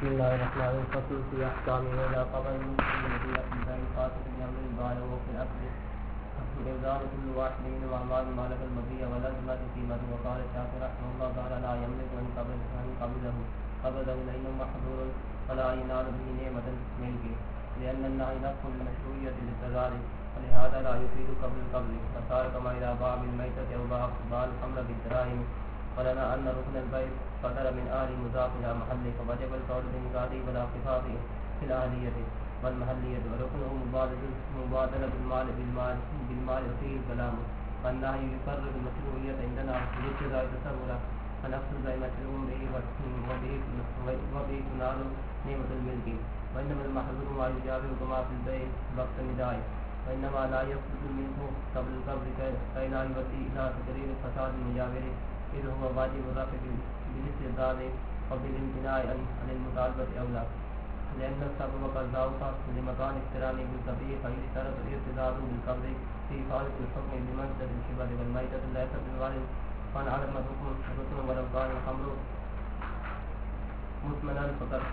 بسم الله الرحمن الرحيم. فصل في أحكام وإذا قبل المسلم بقية البيع قاتل اليوم البائع وفي الأصل بإبدال كل واحد منهما مال مالك المبيع ولازمة قيمته. وقال الشافعي رحمه الله تعالى لا يملك وإن قبضه لأنه محظور فلا ينال به نعمة ملكه لأن النهي نفس المشروعية للتزارع ولهذا لا يفيد قبل القبض. فصار كما إذا باع بالميتة أو باع الخمر بالدراهم ولنا أن ركن البيع صدر من آل مضاف إلى محله فوجب القول بإنقاذه ولا صفاته في الآلية والمحلية وركنه مبادلة بالمال وفيه الكلام. والنهي يقرر المشروعية عندنا لابتداء التصور فنفس البيع مشروع به وبه تنال نعمة الملك. وإنما المحظور ما يجاوز كما في البيع وقت ندائه وإنما لا يفسد منه قبل القبض كي لا يؤدي إلى تقرير الفساد المجاور إذ هو واجب الرفع بالاستعداد وبالامتناع عن المطالبة أولى لأن السبب قد ضاف لمكان اقترانه بالقبيح فيشترط ارتداده بالقبض في إفادة الحكم بمنزلة الشبه والميتة ليست بالوارد فانعدم الركن ولو كان الخمر مثمنا فقد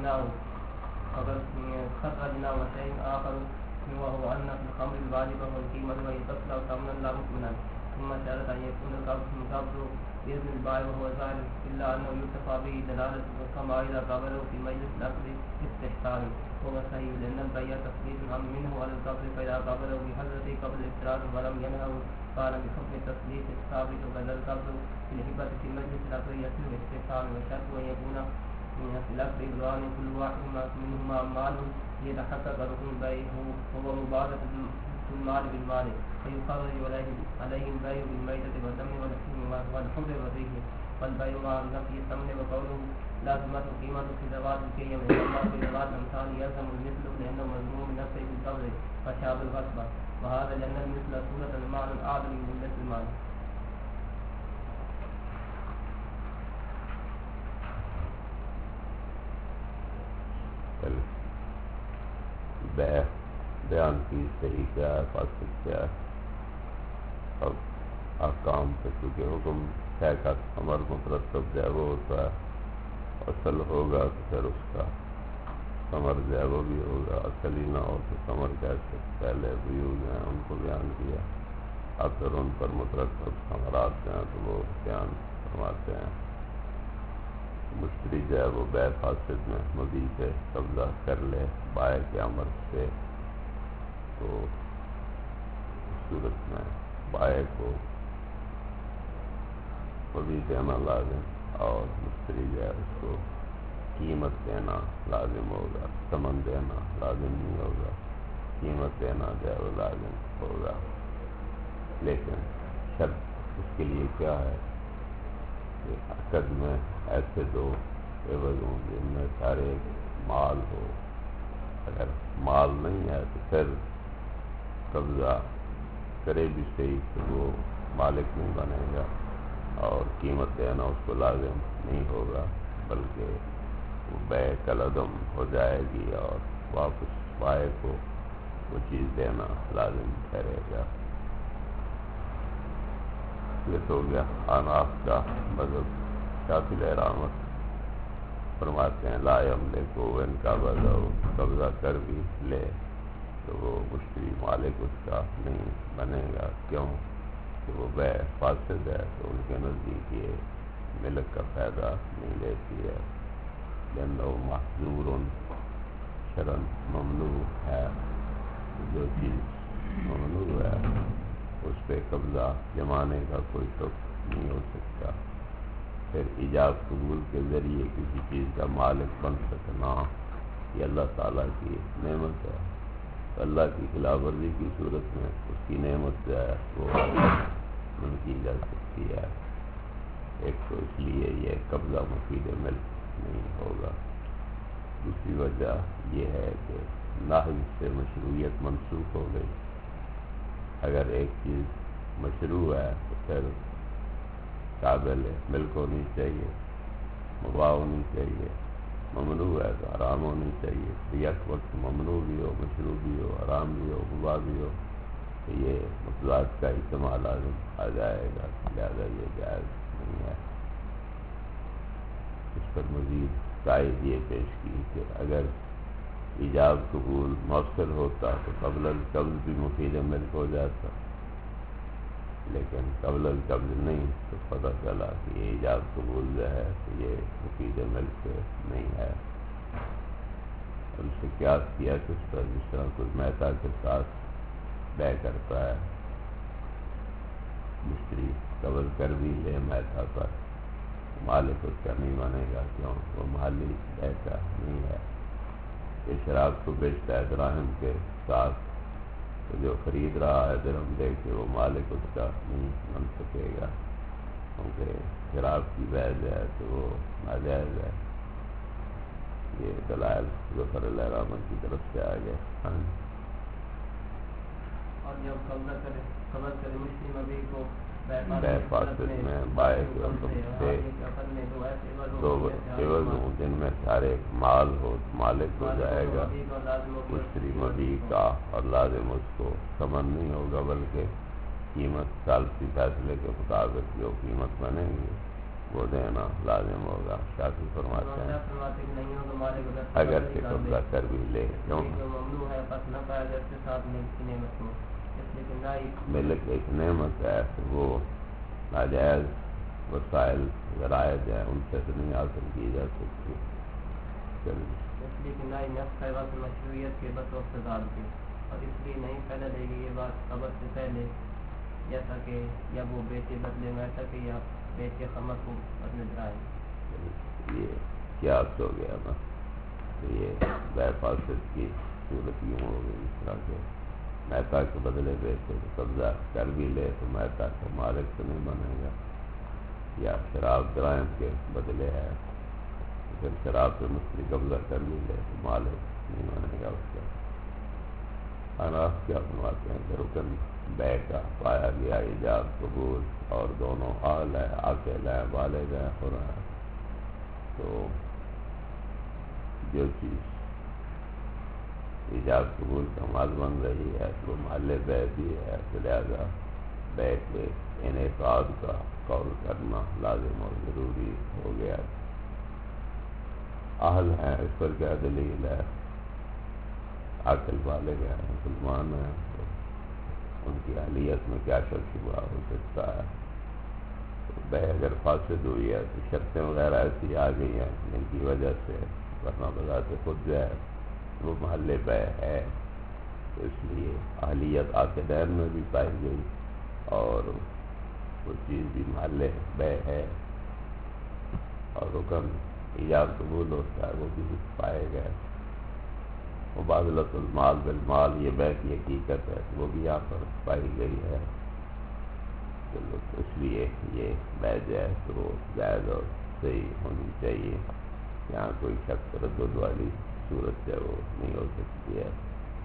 خرجناه وشيء آخر وهو أن في الخمر الواجبة والقيمة وهي تصل ثمنا لا مثمنا. ثم شرط أن يكون القبض بإذن البائع وهو ظاهر إلا أنه يكتفى به دلالة كما إذا قبله في مجلس الأصل استحسان وهو صحيح لأن البيع تثبيت منه على القبض فإذا قبله بحضرته قبل الافتراض ولم ينهه قال بحكم التثبيت الثابت وبدل القبض في الهبة في مجلس الأصل يصل استحسان. وشرط أن يكون في الأصل إبران كل واحد منهما مال ليتحقق ركن البيع هو مبادرة المال بالمال فيخرج عليه البيع بالميتة والدم والحمر والريح والبيع مع نفي الثمن. وقوله لازمة قيمة في ذوات القيم وما في ذوات الأمثال يلزم المثل لأنه مضمون من نفسه بالقبض فشاب الغصبة وهذا لأن المثل صورة المال الأعظم من مثل المال. بیان کی صحیح کیا ہے فاسد کیا ہے. اب احکام پہ چونکہ حکم ہے کا ثمر مترتب جو ہے وہ ہوتا ہے اصل ہوگا تو پھر اس کا ثمر جو ہے وہ بھی ہوگا. اصل ہی نہ ہو تو ثمر کیسے. پہلے ویوز ہیں ان کو بیان کیا اب پھر ان پر مترتب ثمرات ہیں تو وہ بیان فرماتے ہیں. مشتری جو ہے وہ بیع فاسد میں مبیع پہ قبضہ کر لے بائع کے امر سے تو اس صورت میں بائع کو مبیع دینا لازم اور مشتری جو ہے اس کو قیمت دینا لازم ہوگا. ثمن دینا لازم نہیں ہوگا, قیمت دینا جو ہے وہ لازم ہوگا. لیکن شرط اس کے لیے کیا ہے کہ عقد میں ایسے دو عوض ہوں جن میں سارے مال ہو. اگر مال نہیں ہے تو پھر قبضہ کرے بھی صحیح تو وہ مالک نہیں بنے گا اور قیمت دینا اس کو لازم نہیں ہوگا بلکہ وہ بیع کالعدم ہو جائے گی اور واپس بائع کو وہ چیز دینا لازم کرے گا. یہ تو گیا حناف کا مذہب. شافعی رحمت فرماتے ہیں لا یملک کو ان کا قبضہ کر بھی لے تو وہ مشتری مالک اس کا نہیں بنے گا. کیوں کہ وہ بیع فاسد ہے تو ان کے نزدیک یہ ملک کا فائدہ نہیں لیتی ہے. لأنه محظور شرعاً ممنوع ہے. جو چیز ممنوع ہے اس پہ قبضہ جمانے کا کوئی حکم نہیں ہو سکتا. پھر ایجاب قبول کے ذریعے کسی چیز کا مالک بن سکنا یہ اللہ تعالیٰ کی نعمت ہے. اللہ کی خلاف ورزی کی صورت میں اس کی نعمت جو ہے وہ نہیں کی جا سکتی ہے. ایک تو اس لیے یہ قبضہ مفید ملک نہیں ہوگا. دوسری وجہ یہ ہے کہ نہی سے مشروعیت منسوخ ہو گئی. اگر ایک چیز مشروع ہے تو پھر قابل ملک ہونی چاہیے, مباح ہونی چاہیے. ممنوع ہے تو حرام ہونی چاہیے. یک وقت ممنوع بھی ہو, مشروع بھی ہو, حرام بھی ہو, مباح بھی ہو تو یہ مطلق کا استعمال لازم آ جائے گا. لہذا یہ جائز نہیں ہے. اس پر مزید قائد یہ پیش کی کہ اگر ایجاب قبول مؤثر ہوتا تو قبل القبض بھی مفید ملک ہو جاتا، لیکن قبل القبض نہیں، تو پتہ چلا کہ یہ ایجاب قبول جو ہے تو یہ مفید ملک نہیں ہے۔ اور اس سے قیاس کیا کس پر، جس طرح کوئی مہتا کے ساتھ بیع کرتا ہے، مشتری قبض کر بھی لے مہتا پر، مالک اس کا نہیں مانے گا، کیوں؟ وہ محلی بیع کا نہیں ہے۔ یہ شراب کو بیچتا ہے دراہم کے ساتھ، تو جو خرید رہا ہے درہم دے کے وہ مالک اس کا نہیں بن سکے گا، کیونکہ شراب کی بیع جو ہے تو وہ ناجائز ہے۔ یہ دلائل ظفر علیہ رحمت کی طرف سے آ گئے۔ اور جب قبض کرے مشتری مبیع کو بیع فاسد میں بائع کے حکم سے دو عوض ہوں جن میں سارے مال ہو، مالک ہو جائے گا مشتری مبیع کا، اور لازم اس کو ثمن نہیں ہوگا بلکہ قیمت ثالثی فیصلے کے مطابق جو قیمت بنے گی وہ دینا لازم ہوگا۔ شافعی فرماتے ہیں اگرچہ قبضہ کر بھی لے، کیوں؟ ملک ایک نعمت ہے، وہ ناجائز وسائل ذرائع ہیں ان سے تو نہیں حاصل کی جا سکتی۔ اس لیے کہ مشروعیت کے بس وقت کے، اور اس لیے نہیں پہلے دے گی یہ بات قبض سے پہلے، جیسا کہ یا وہ بیچے بدلے میسا کہ یا بیچے خمر کو بدلے درائے۔ یہ قیاس ہو گیا نا، تو یہ بیع فاسد کی صورت یوں ہو گئی، اس طرح کے مہتا کے بدلے بیچے تو قبضہ کر بھی لے تو مہتا کا مالک تو نہیں بنے گا، یا شراب دراہم کے بدلے ہے تو پھر شراب پہ مشتری قبضہ کر بھی لے تو مالک نہیں بنے گا اس کا۔ اناف کیا بنواتے ہیں کہ رکن بیع کا پایا گیا ایجاب قبول اور دونوں حال ہے، عاقل ہے، بالغ ہے، حر ہے، تو جو چیز ایجاب قبول کا مال بن رہی ہے تو وہ محل بیع بھی ہے، تو لہذا بیع کے انعقاد کا قول کرنا لازم اور ضروری ہو گیا۔ اہل ہیں، اس پر کیا دلیل ہے؟ عاقل بالغ ہے، مسلمان ہیں، ان کی اہلیت میں کیا شک شبہ ہو سکتا ہے؟ بیع اگر فاسد ہوئی ہے تو شرطیں وغیرہ ایسی آ گئی ہیں جن کی وجہ سے، ورنہ بذات خود جو ہے وہ محل بیع ہے، تو اس لیے اہلیت عاقدین میں بھی پائی گئی اور وہ چیز بھی محل بیع ہے، اور رکن ایجاب قبول ہوتا ہے وہ بھی پائے گئے۔ مبادلۃ المال بالمال یہ بیع کی حقیقت ہے، وہ بھی یہاں پر پائی گئی ہے، تو اس لیے یہ بیع جو ہے تو وہ جائز اور صحیح ہونی چاہیے، یہاں کوئی شک تردد والی صورت ہے وہ نہیں ہو سکتی ہے۔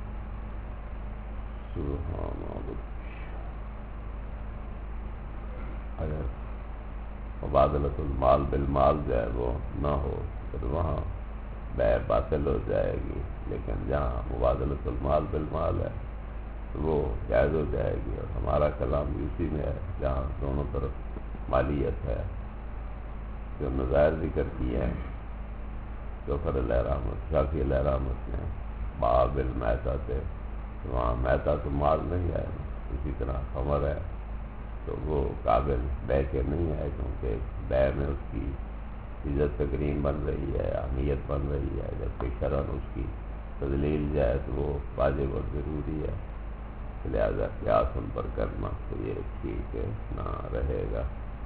اگر مبادلۃ المال بالمال جو ہے وہ نہ ہو پھر وہاں بیع باطل ہو جائے گی، لیکن جہاں مبادلۃ المال بالمال ہے تو وہ جائز ہو جائے گی، اور ہمارا کلام بھی اسی میں ہے جہاں دونوں طرف مالیت ہے۔ جو نظائر ذکر کیے ہیں ظفر علیہ رحمت، شافعی علیہ رحمت نے باب المیتہ سے، وہاں میتہ تو مال نہیں ہے، اسی طرح خمر ہے تو وہ قابل بیع کے نہیں ہے، کیونکہ بیع میں اس کی عزت تکریم بن رہی ہے، اہمیت بن رہی ہے، جبکہ شرعاً اس کی تذلیل جائے تو وہ واجب اور ضروری ہے، لہذا قیاس ان پر کرنا تو یہ ٹھیک نہ رہے گا۔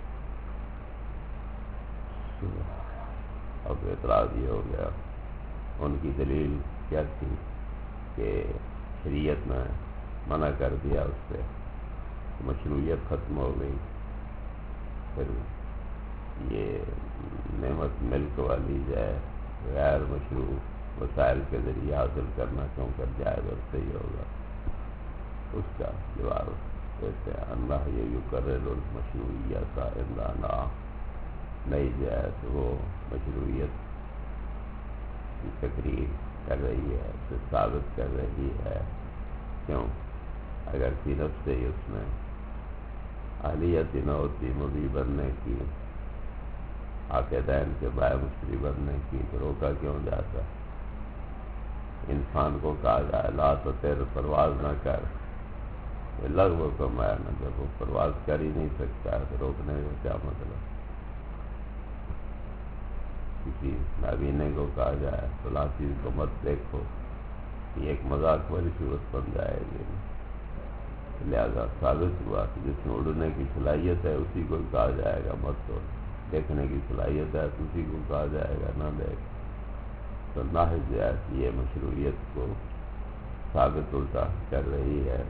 اب اعتراض یہ ہو گیا، ان کی دلیل کیا تھی کہ شریعت نے منع کر دیا، اس سے مشروعیت ختم ہو گئی، پھر یہ نعمت ملک والی جائے غیر مشروع وسائل کے ذریعے حاصل کرنا کیوں کر جائز اور صحیح ہوگا؟ اس کا جواب کہتے ہیں اللہ یہ یقرر المشروعیت عندنا، نئی جائے تو وہ مشروعیت کی تقریر کر رہی ہے، اسے ثابت کر رہی ہے، کیوں؟ اگر فی نفس سے ہی اس میں اہلیت ہی نہ ہوتی مبیع بننے کی عقیدین کے بائے مشتری بننے کی تو روکا کیوں جاتا؟ انسان کو کہا جائے لا تطر، پرواز نہ کر، لغو فرمایا نا، جب وہ پرواز کر ہی نہیں سکتا ہے تو روکنے کا کیا مطلب؟ کسی نابینے کو کہا جائے فلاں چیز کو مت دیکھو، یہ ایک مذاق والی صورت بن جائے گی، لہذا ثابت ہوا کہ جس میں اڑنے کی صلاحیت ہے اسی کو کہا جائے گا مت اڑ، دیکھنے کی صلاحیت ہے تو اسی کو کہا جائے گا نہ دیکھ، تو ناحج جو ہے یہ مشروعیت کو ثابت الٹا کر رہی ہے۔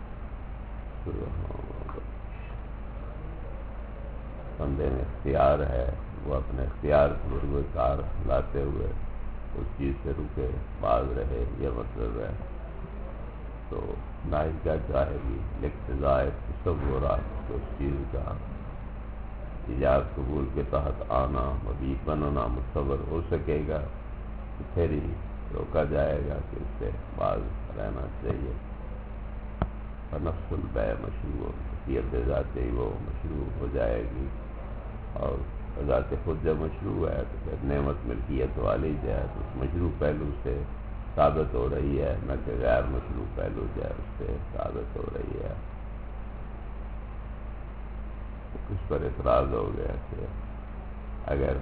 بندے میں اختیار ہے، وہ اپنے اختیار کو بروئے کار لاتے ہوئے اس چیز سے رکے، باز رہے، یہ مطلب ہے۔ تو ناحج کیا چاہے گی؟ اقتضاء تصورات، اس چیز کا ایجاد قبول کے تحت آنا، مبیت بننا متصور ہو سکے گا تو پھر ہی روکا جائے گا کہ اس سے باز رہنا چاہیے۔ فنفس البیع مشروع، ملکیت ذات ہی وہ مشروع ہو جائے گی، اور ذات خود جب مشروع ہے تو پھر نعمت ملکیت والی جو ہے تو اس مشروع پہلو سے ثابت ہو رہی ہے، نہ کہ غیر مشروع پہلو جو ہے اس سے ثابت ہو رہی ہے۔ اس پر اعتراض ہو گیا کہ اگر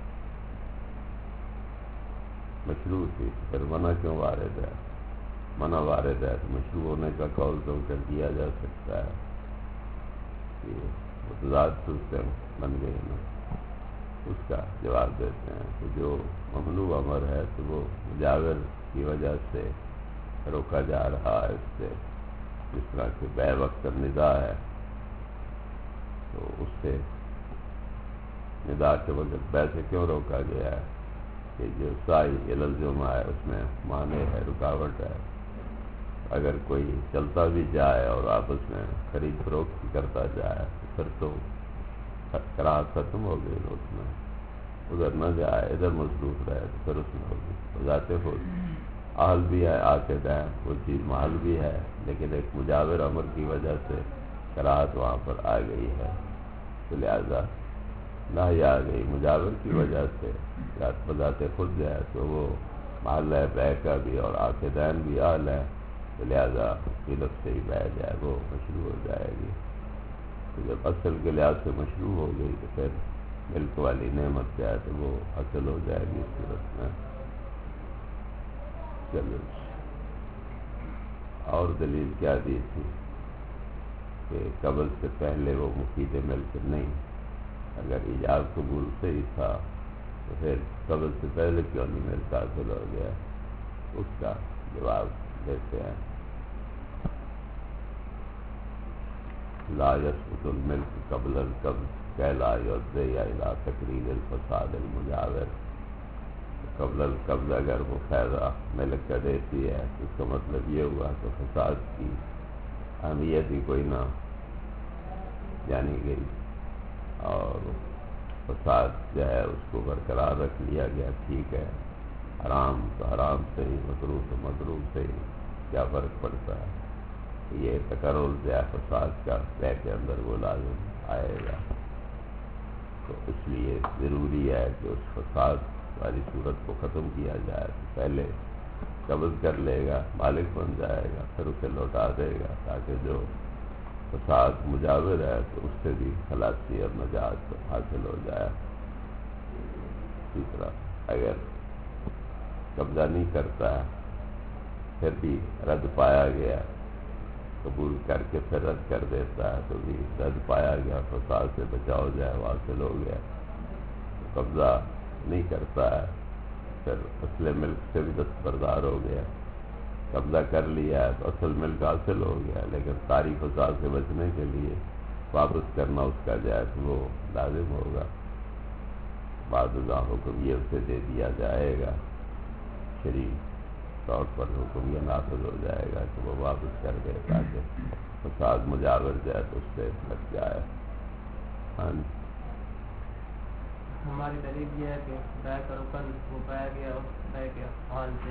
مشروع تھی تو پھر منع کیوں وارد ہے؟ منع وارد ہے تو مشروع ہونے کا قول تو کر دیا جا سکتا ہے کہ متضاد صورتیں بن گئی نا۔ اس کا جواب دیتے ہیں کہ جو ممنوع امر ہے تو وہ مجاور کی وجہ سے روکا جا رہا ہے، اس سے جس طرح کہ بے وقت ندا ہے تو اس سے ندا کے وقت بے سے کیوں روکا گیا ہے کہ جو سائی الزما ہے اس میں معنی ہے، رکاوٹ ہے۔ اگر کوئی چلتا بھی جائے اور آپس میں خرید فروخت کرتا جائے تو پھر تو کراہت ختم ہو گئی، اس میں ادھر نہ جائے ادھر مصروف رہے تو پھر اس میں ہوگی ذات خود اہل بھی ہے، آکد ہے، وہ چیز محل بھی ہے، لیکن ایک مجاور امر کی وجہ سے کراہت وہاں پر آ گئی ہے، تو لہذا نہی آ گئی مجاور کی وجہ سے بذات خود جو ہے تو وہ محل ہے بے کا بھی، اور آکدین بھی اہل ہے، تو لہذا قلت سے ہی بے جائے وہ مشروع ہو جائے گی۔ تو جب اصل کے لحاظ سے مشروع ہو گئی تو پھر ملک والی نعمت جو ہے تو وہ حاصل ہو جائے گی اس صورت میں۔ چلو اور دلیل کیا دی تھی کہ قبل سے پہلے وہ مفید ملک نہیں، اگر ایجاب قبول سے ہی تھا تو پھر قبل سے پہلے کیوں نہیں ملک حاصل ہو گیا؟ اس کا جواب دیتے ہیں لا يسقط الملک قبل القبض کہ لا یؤدی الی تقریر الفساد المجاور۔ قبل القبض اگر وہ فائدہ ملک کا دیتی ہے تو اس کا مطلب یہ ہوا کہ فساد کی اہمیت ہی کوئی نہ جانی گئی، اور فساد جو ہے اس کو برقرار رکھ لیا گیا، ٹھیک ہے، حرام تو حرام سے ہی، مکروہ تو مکروہ سے ہی، کیا فرق پڑتا ہے؟ یہ تقرر جو ہے فساد کا بے کے اندر وہ لازم آئے گا، تو اس لیے ضروری ہے کہ اس فساد والی صورت کو ختم کیا جائے، پہلے قبض کر لے گا، مالک بن جائے گا، پھر اسے لوٹا دے گا، تاکہ جو فساد مجاور ہے تو اس سے بھی خلاصی اور نجات حاصل ہو جائے۔ اسی طرح اگر قبضہ نہیں کرتا ہے پھر بھی رد پایا گیا، قبول کر کے پھر رد کر دیتا ہے تو بھی رد پایا گیا، فساد سے بچاؤ جائے حاصل ہو گیا۔ قبضہ نہیں کرتا ہے پھر اصل ملک سے بھی دستبردار ہو گیا، قبضہ کر لیا ہے تو اصل ملک حاصل ہو گیا، لیکن ساری فساد سے بچنے کے لیے واپس کرنا اس کا جو ہے وہ لازم ہوگا، بعد ازاں حکم یہ اسے دے دیا جائے گا، شرعی طور پر حکم یہ نافذ ہو جائے گا کہ وہ واپس کر دے تاکہ فساد مجاور جائے تو اس سے لگ جائے۔ ہاں ہماری دلیل یہ ہے کہ بے کا رکن وہ پایا گیا اس بے کے حال سے،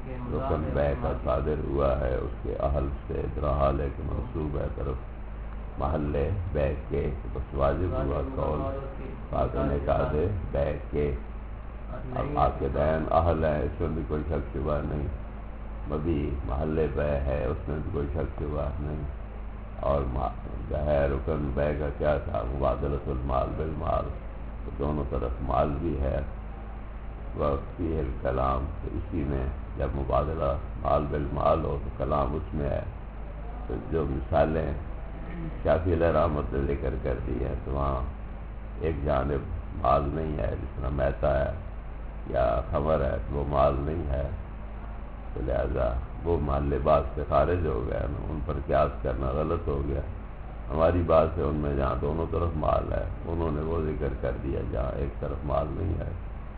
رکن بے کا صادر ہوا ہے اس کے اہل سے، ادرا حال ہے کہ منصوب ہے طرف محلے بے کے، بس واجب ہوا قول فاضل نے کہا دے بے کے. اب عاقدین اہل ہیں، اس میں بھی کوئی شک شبہ نہیں. مبی محلے بے ہے، اس میں بھی کوئی شک شبہ نہیں. اور ہے رکن بے کا کیا تھا؟ مبادلۃ المال بالمال، تو دونوں طرف مال بھی ہے. وفی الکلام، تو اسی میں جب مبادلہ مال بالمال ہو تو کلام اس میں ہے. تو جو مثالیں شافعی علیہ رحمۃ نے ذکر کر دی ہیں تو وہاں ایک جانب مال نہیں ہے، جس طرح میتا ہے یا خمر ہے تو وہ مال نہیں ہے، تو لہذا وہ محل بات سے خارج ہو گیا نا، ان پر قیاس کرنا غلط ہو گیا. ہماری بات ہے ان میں جہاں دونوں طرف مال ہے، انہوں نے وہ ذکر کر دیا جہاں ایک طرف مال نہیں ہے.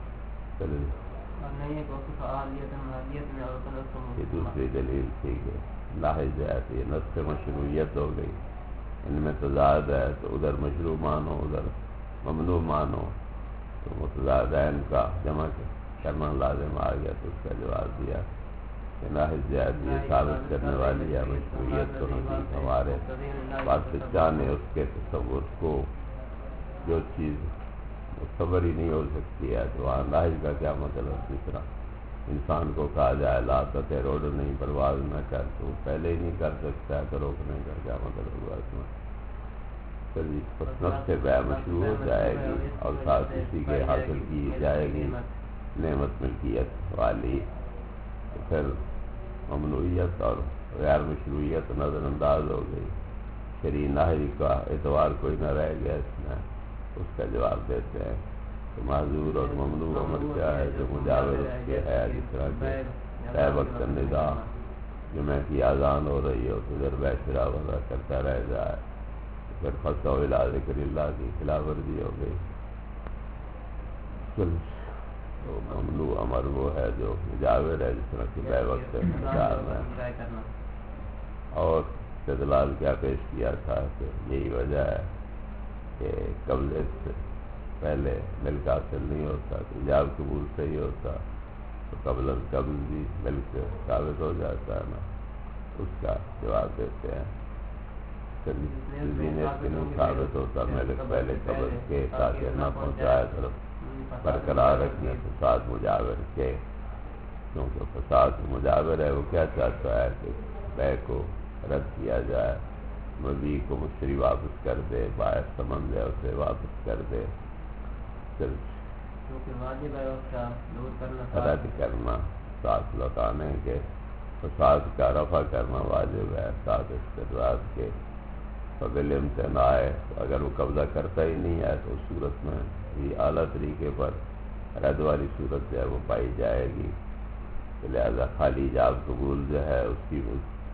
یہ دوسری دلیل ٹھیک ہے، لاحظ ہے یہ نصف مشروعیت ہو گئی. ان میں تضاد ہے تو ادھر مشروع مانو ادھر ممنوع مانو، تو متضادین کا جمع کرنا لازم آ گیا. تو اس کا جواب دیا کہ لاحظ جہت یہ ثابت کرنے والی ہے مشروعیت تو نزدیک ہمارے بادشاہ نے اس کے تصور کو جو چیز متصور ہی نہیں ہو سکتی ہے، تو وہاں لاحظ کا کیا مطلب؟ جس طرح انسان کو کہا جائے لا تطع روڈ نہیں پرواز نہ کر، تو وہ پہلے ہی نہیں کر سکتا ہے، تو روکنے کا کیا مطلب ہوا اس میں؟ چلیے نفس سے بے مشروع ہو جائے گی اور ساتھ اسی کے حاصل کی جائے گی نعمت ملکیت والی، تو پھر ممنوعیت اور غیر مشروعیت نظر انداز ہو گئی. شرعی نہی کا اعتبار کوئی نہ رہ گیا اس میں. اس کا جواب دیتے ہیں کہ معذور اور ممنوع امر کیا ہے جو مجاور اس کے ہے. جس طرح کہ طے وقت ندا جمعہ کی اذان ہو رہی ہو تو ادھر بیشرا وغیرہ کرتا رہ جائے، پھر فصو الی ذکر اللہ کی خلاف ورزی ہو گئی. تو ممنوع امر وہ ہے جو مجاور ہے، جس طرح کہ بے وقت ندا میں. اور استدلال کیا پیش کیا تھا کہ یہی وجہ ہے کہ قبضے سے پہلے ملک حاصل نہیں ہوتا، تو ایجاب قبول سے ہی ہوتا، تو قبل قبض بھی ملک ثابت ہو جاتا ہے نا. اس کا جواب دیتے ہیں زینت کے نہیں ثابت ہوتا ملک پہلے قبض کے تاکہ نہ پہنچائے طرف برقرار رکھنے فساد مجاور کے. کیونکہ فساد مجاور ہے، وہ کیا چاہتا ہے کہ بے کو رد کیا جائے، مبی کو مشتری واپس کر دے، باعث سمند ہے اسے واپس کر دے. رد کرنا ساتھ لوٹانے کے، فساد کا رفع کرنا واجب ہے ساتھ استدراج کے. قبل امتناع ہے، اگر وہ قبضہ کرتا ہی نہیں ہے تو اس صورت میں بھی اعلیٰ طریقے پر رد والی صورت جو ہے وہ پائی جائے گی. لہذا خالی ایجاب قبول جو ہے اس کی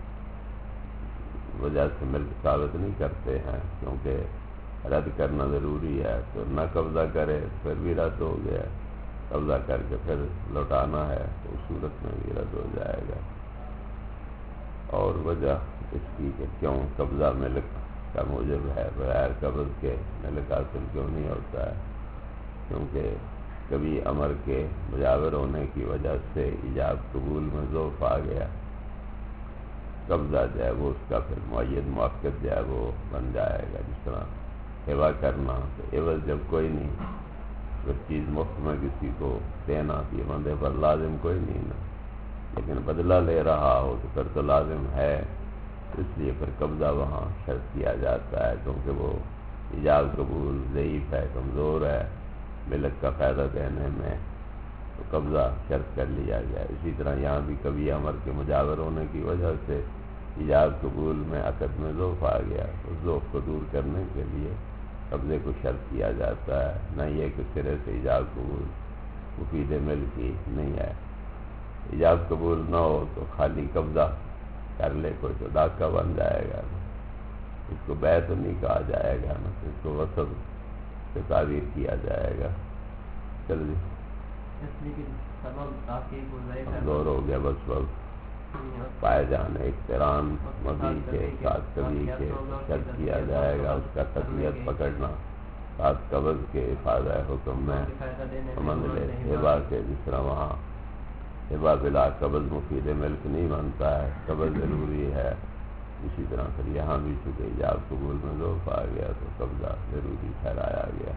وجہ سے ملک ثابت نہیں کرتے ہیں، کیونکہ رد کرنا ضروری ہے. تو نہ قبضہ کرے پھر بھی رد ہو گیا، قبضہ کر کے پھر لوٹانا ہے تو اس صورت میں بھی رد ہو جائے گا. اور وجہ اس کی کہ کیوں قبضہ ملک کا موجب ہے، بغیر قبض کے ملک حاصل کیوں نہیں ہوتا ہے؟ کیونکہ کبھی امر کے مجاور ہونے کی وجہ سے ایجاب قبول میں ضعف آ گیا، قبضہ جو ہے وہ اس کا پھر معید موقت جو ہے وہ بن جائے گا. جس طرح ہوا کرنا، تو عوض جب کوئی نہیں، پھر چیز مفت میں کسی کو دینا یہ بندے پر لازم کوئی نہیں نا، لیکن بدلہ لے رہا ہو تو پھر تو لازم ہے. اس لیے پھر قبضہ وہاں شرط کیا جاتا ہے، کیونکہ وہ ایجاب قبول ضعیف ہے، کمزور ہے ملک کا فائدہ دینے میں، تو قبضہ شرط کر لیا گیا. اسی طرح یہاں بھی کبھی امر کے مجاور ہونے کی وجہ سے ایجاب قبول میں عقد میں ضعف آ گیا، اس ضعف کو دور کرنے کے لیے قبضے کو شرط کیا جاتا ہے. نہ یہ کہ سرے سے ایجاب قبول مفید ملک ہی نہیں ہے. ایجاب قبول نہ ہو تو خالی قبضہ کر لے کوئی تو ڈاکہ بن جائے گا، اس کو بیع تو نہیں کہا جائے گا نا، اس کو وصف سے تعبیر کیا جائے گا. چل جی کمزور ہو گیا، بس وقت پائے جانے اقتران مبی کے ساتھ کبھی کے شرط کیا جائے گا، اس کا تقویت پکڑنا ساتھ قبض کے افادہ حکم میں سمجھ لے. ہبا کے جس طرح وہاں ہبا بلا قبض مفید ملک نہیں بنتا ہے، قبض ضروری ہے. اسی طرح پھر یہاں بھی چونکہ ایجاب قبول میں ضعف آ گیا تو قبضہ ضروری ٹھہرایا گیا۔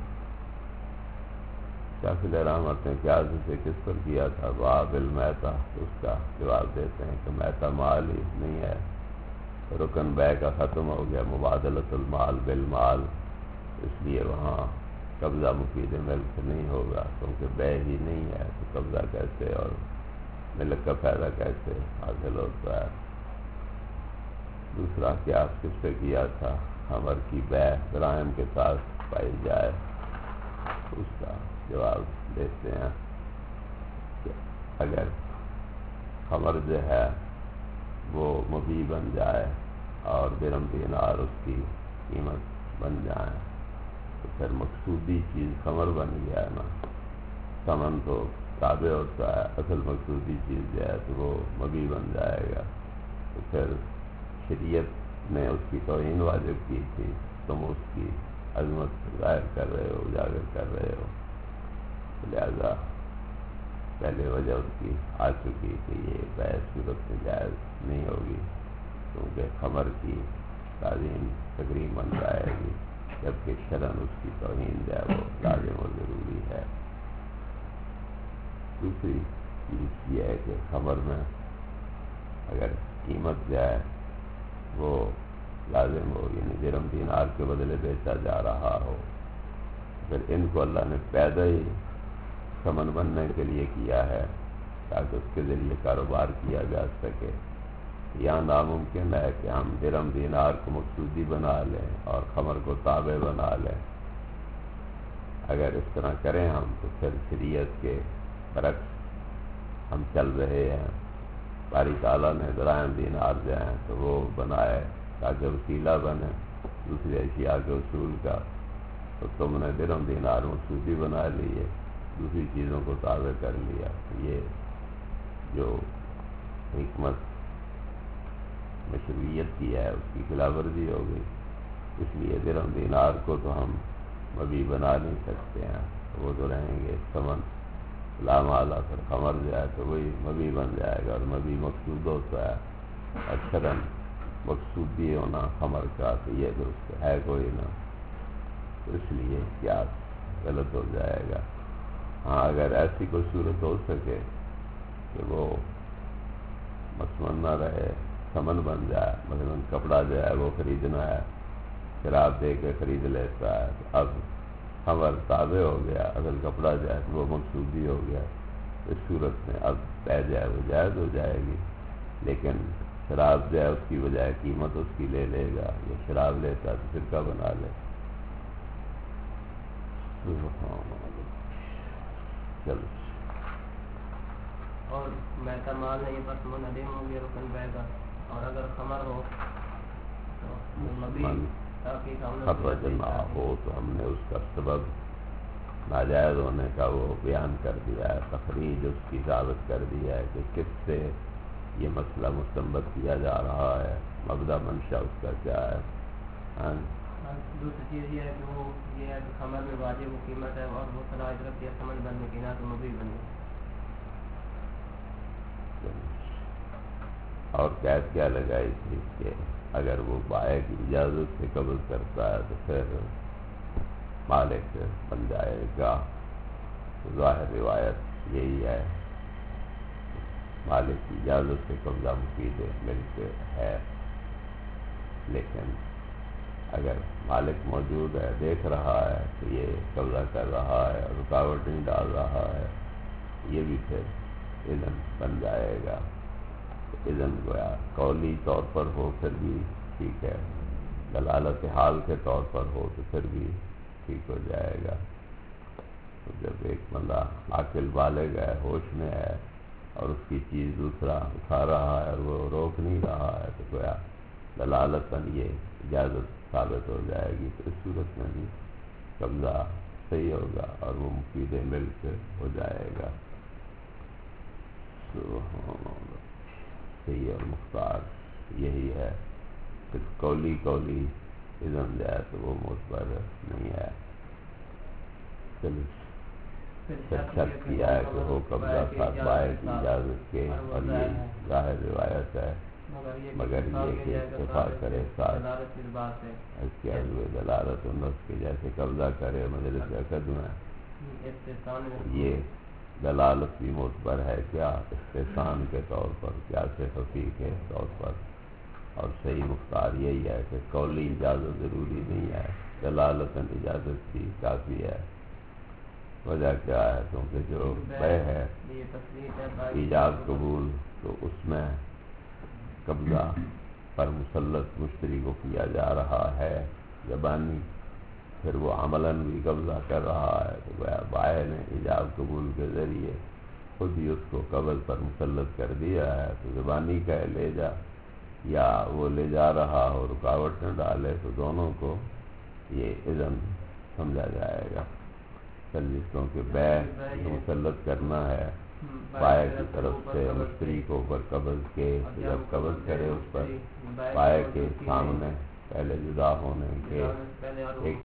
شافعی رحمت نے قیاس سے کس پر کیا تھا؟ باب المیتہ، اس کا جواب دیتے ہیں کہ میتہ مال ہی نہیں ہے، رکن بے کا ختم ہو گیا، مبادلۃ المال بالمال، اس لیے وہاں قبضہ مفید ملک نہیں ہوگا، کیونکہ بے ہی نہیں ہے تو قبضہ کیسے اور ملک کا فائدہ کیسے حاصل ہوتا ہے۔ دوسرا قیاس کس پہ کیا تھا؟ خمر کی بے دراہم کے ساتھ پائی جائے، اس کا جواب دیتے ہیں کہ اگر خمر جو ہے وہ مبیع بن جائے اور درہم دینار اس کی قیمت بن جائے تو پھر مقصودی چیز خمر بن گیا ہے نا، ثمن تو تابع ہوتا ہے، اصل مقصودی چیز جو ہے تو وہ مبیع بن جائے گا، تو پھر شریعت نے اس کی توہین واجب کی تھی، تم اس کی عظمت ظاہر کر رہے ہو، اجاگر کر رہے ہو، لہذا پہلے وجہ اس کی آ چکی کہ یہ بیع صورت میں جائز نہیں ہوگی، کیونکہ خمر کی تعظیم تقریم بن جائے گی، جبکہ شرعاً اس کی توہین جو ہے وہ لازم و ضروری ہے۔ دوسری چیز یہ ہے کہ خمر میں اگر قیمت جو ہے وہ لازم ہو، یعنی درہم دینار کے بدلے بیچا جا رہا ہو، پھر ان کو اللہ نے پیدا ہی ثمن بننے کے لیے کیا ہے تاکہ اس کے ذریعے کاروبار کیا جا سکے۔ یہاں ناممکن ہے کہ ہم درہم دینار کو مقصودی بنا لیں اور خمر کو تابع بنا لیں، اگر اس طرح کریں ہم تو پھر شریعت کے برعکس ہم چل رہے ہیں۔ باری تعالیٰ نے دراہم دینار جو ہیں تو وہ بنائے تاکہ وسیلہ بنے دوسری اشیاء کے اصول کا، تو تم نے درہم دینار مقصودی بنا لیے، دوسری چیزوں کو تابع کر لیا، یہ جو حکمت مشروعیت کی ہے اس کی خلاف ورزی ہو گئی، اس لیے درہم دینار کو تو ہم مبیع بنا نہیں سکتے ہیں، وہ تو رہیں گے ثمن لام اعلیٰ، پھر خمر جو ہے تو وہی مبیع بن جائے گا، اور مبیع مقصود ہوتا ہے، اکثراً مقصودی ہونا خمر کا تو یہ درست ہے کوئی نہ، تو اس لیے قیاس غلط ہو جائے گا۔ ہاں اگر ایسی کوئی صورت ہو سکے کہ وہ مسمن نہ رہے، ثمن بن جائے، مثلاً کپڑا جو ہے وہ خریدنا ہے، شراب دے کے خرید لیتا ہے، تو اب خمر تابع ہو گیا، اصل کپڑا جو ہے وہ مقصودی ہو گیا، اس صورت میں اب بیع جو ہے وہ جائز ہو جائے گی، لیکن شراب جو ہے اس کی بجائے قیمت اس کی لے لے گا، یا شراب لیتا ہے تو فرقہ بنا لے۔ چلو اور میتہ مال نہیں بس منہدم ہو گیا رکن بے کا، اور اگر خمر ہو تو مبیع تاکہ خرج نہ ہو تو ہم نے اس کا سبب ناجائز ہونے کا وہ بیان کر دیا ہے، تخریج اس کی ثابت کر دیا ہے کہ کس سے یہ مسئلہ مستنبط کیا جا رہا ہے، مبدا منشا اس کا کیا ہے۔ دوسری چیز یہ ہے کہ وہ یہ ہے کہ خمر میں واجب و قیمت ہے اور وہ صلاحیت رکھتی ہے ثمن بننے کی، نہ تو مبیع بننے۔ اور قید کیا لگائی تھی کہ اگر وہ بائع کی اجازت سے قبض کرتا ہے تو پھر مالک بن جائے گا، ظاہر روایت یہی ہے، مالک کی اجازت سے قبضہ مفید ملک ہے، لیکن اگر مالک موجود ہے، دیکھ رہا ہے کہ یہ قبضہ کر رہا ہے، رکاوٹ نہیں ڈال رہا ہے، یہ بھی پھر اذن بن جائے گا۔ اذن گویا قولی طور پر ہو پھر بھی ٹھیک ہے، دلالت حال کے طور پر ہو تو پھر بھی ٹھیک ہو جائے گا۔ تو جب ایک بندہ عاقل بالغ ہے، ہوش میں ہے، اور اس کی چیز دوسرا اٹھا رہا ہے اور وہ روک نہیں رہا ہے تو گویا دلالتاً یہ اجازت ثابت ہو جائے گی، تو اس صورت میں بھی قبضہ صحیح ہوگا اور وہ مفید ملک ہو جائے گا۔ صحیح اور مختار یہی ہے، صرف قولی اذن جائے تو وہ معتبر نہیں ہے۔ شرط کیا ہے کہ ہو قبضہ ساتھ بائع کی اجازت کے، اور یہ ظاہر روایت ہے مگر یہ کہ اکتفا کرے ساتھ دلالت اس بات ہے اس کے عدو دلالت و نص کے جیسے قبضہ کرے مجلس عقد میں استحسان یہ دلالت بھی معتبر ہے کیا استحسان کے طور پر قیاس خفی کے طور پر اور صحیح مختار یہی ہے کہ قولی اجازت ضروری نہیں ہے دلالت اجازت کی کافی ہے وجہ کیا ہے کیونکہ جو بے ہے یہ تصریح ہے ایجاب قبول تو اس میں قبضہ پر مسلط مشتری کو کیا جا رہا ہے زبانی پھر وہ عملاً بھی قبضہ کر رہا ہے تو گویا بائع نے ایجاب قبول کے ذریعے خود ہی اس کو قبض پر مسلط کر دیا ہے تو زبانی کا لے جا یا وہ لے جا رہا ہو رکاوٹ نہ ڈالے تو دونوں کو یہ اذن سمجھا جائے گا کیونکہ بے مسلط کرنا ہے بائع کی طرف سے مشتری کو اوپر قبض کے جب قبض کرے اس پر بائع کے سامنے پہلے جدا ہونے کے ایک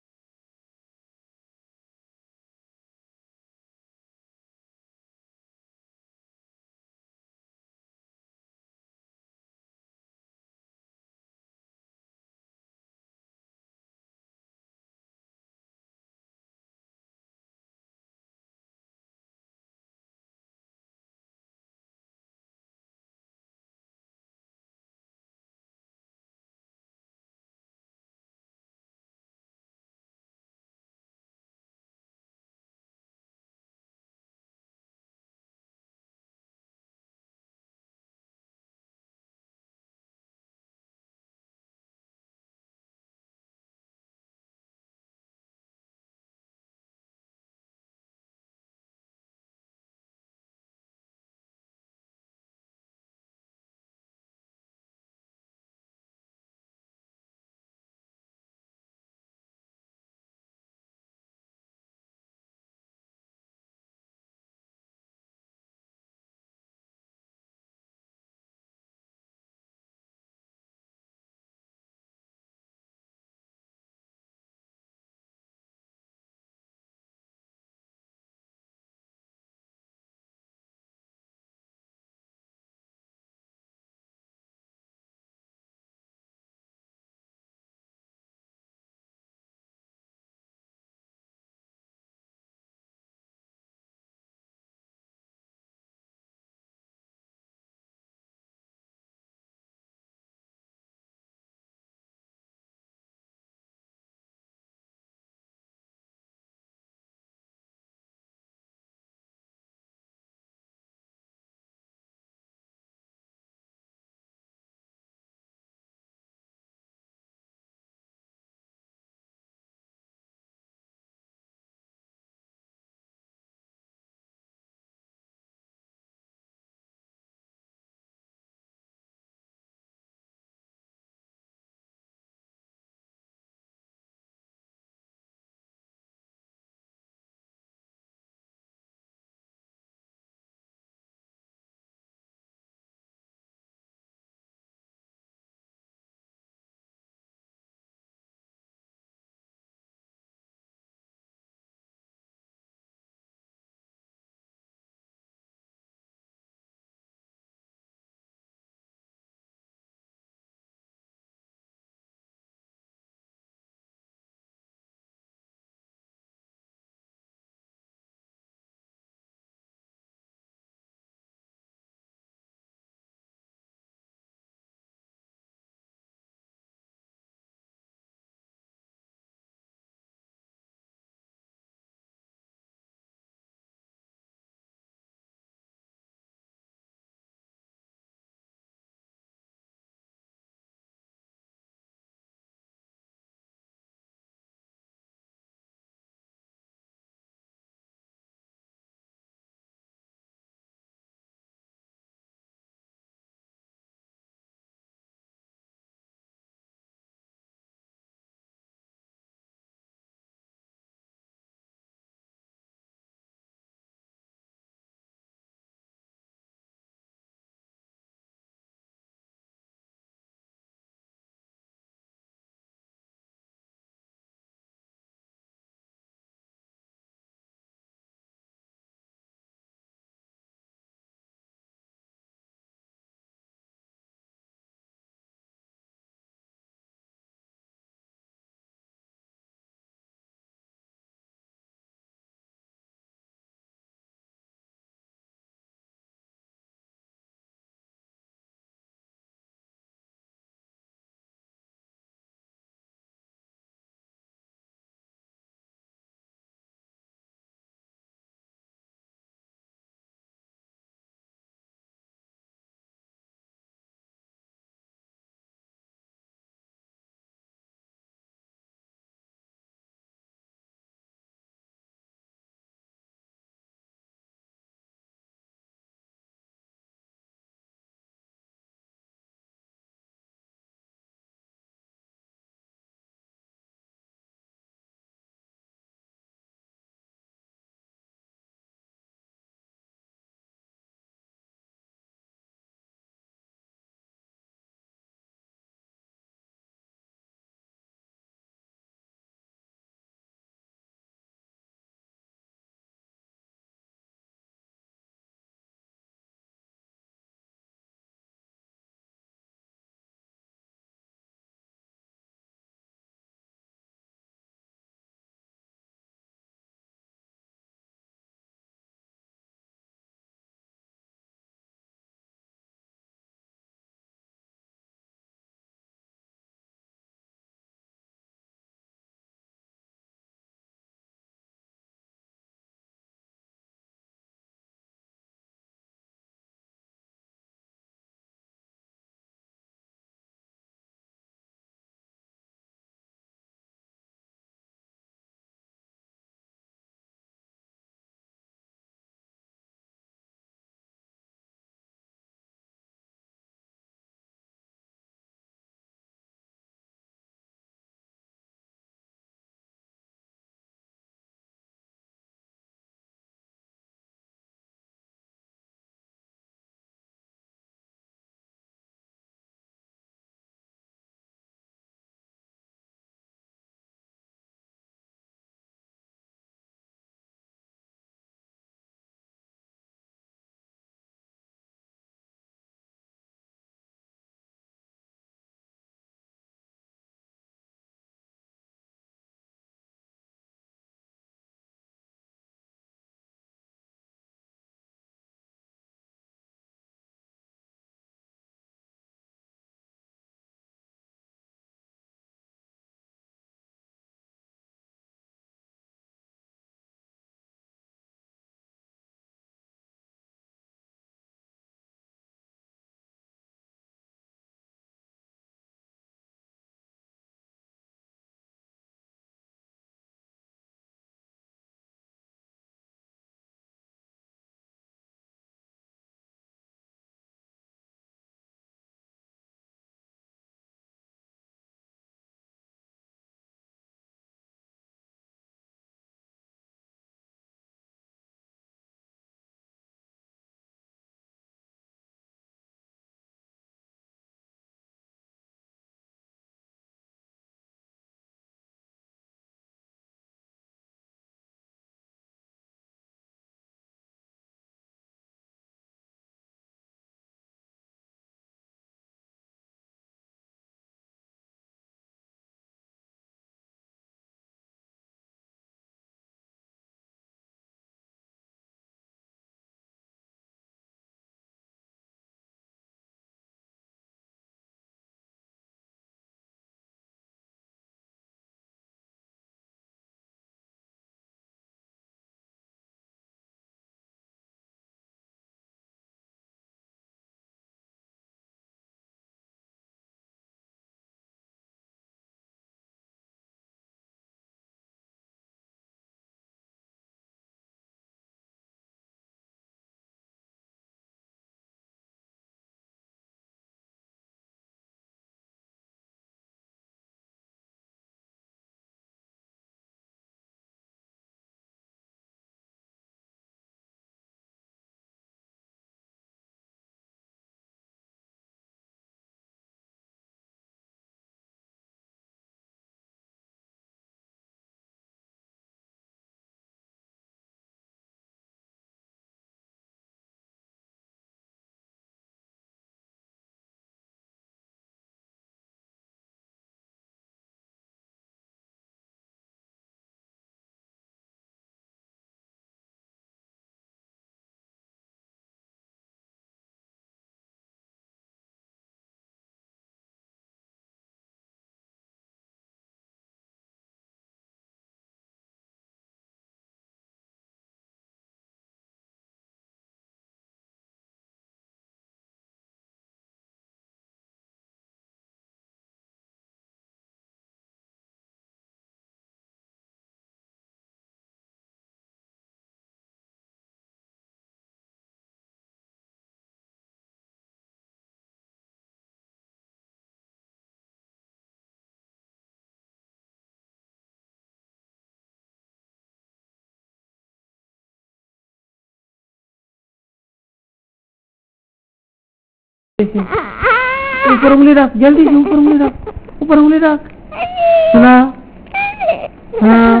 اوپر انگلی رکھ, جلدی سے اوپر انگلی رکھ, اوپر انگلی رکھ. سنا, ہاں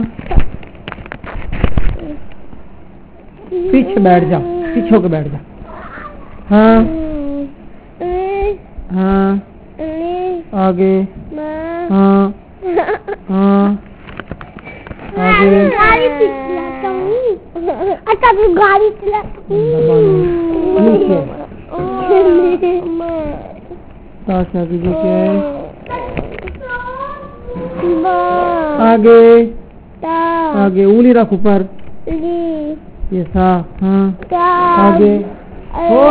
پیچھے بیٹھ جا, پیچھے ہو کے بیٹھ جا. ہاں ہاں آگے, ہاں ہاں آگے. گاڑی چلا تاشا کی جو کیا ہے, آگے آگے انگلی رکھ اوپر, یہ سا, ہاں آگے اور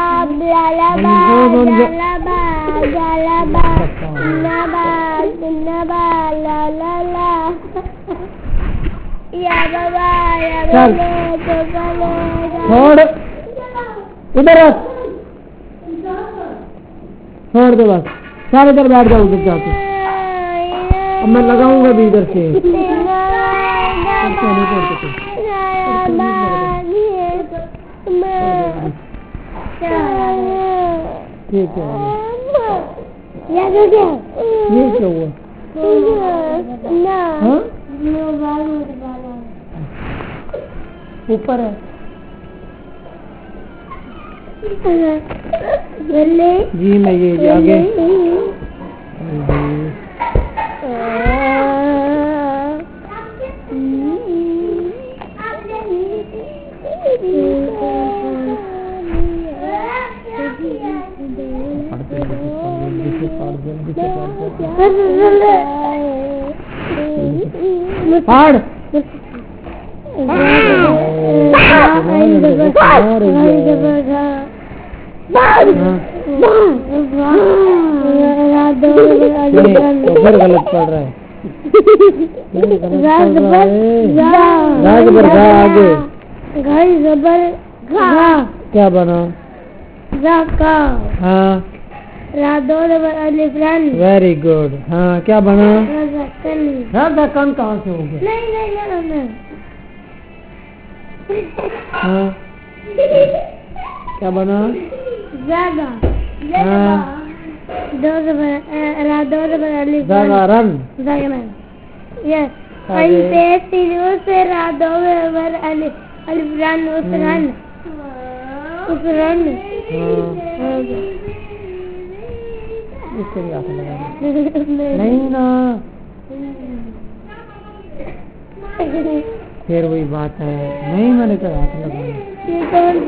چھوڑ ادھر رکھ, چھوڑ دے بس. چل ادھر بیٹھ جاؤ, ادھر جا کے اب میں لگاؤں گا بھی ادھر سے. ٹھیک ہے, یہ کیا ہوا, اوپر ہے جی. میں یہ آگے پاڑ پھر غلط پڑ رہا ہے. آگے کیا بنا, ہاں ویری گڈ. ہاں کیا بنا, رادا کن کہاں سے ہو گیا, ہاں کیا بنا, زاگرن. نہیں نا, پھر وہی بات ہے, نہیں میں نے کہا ہاتھ لگانا.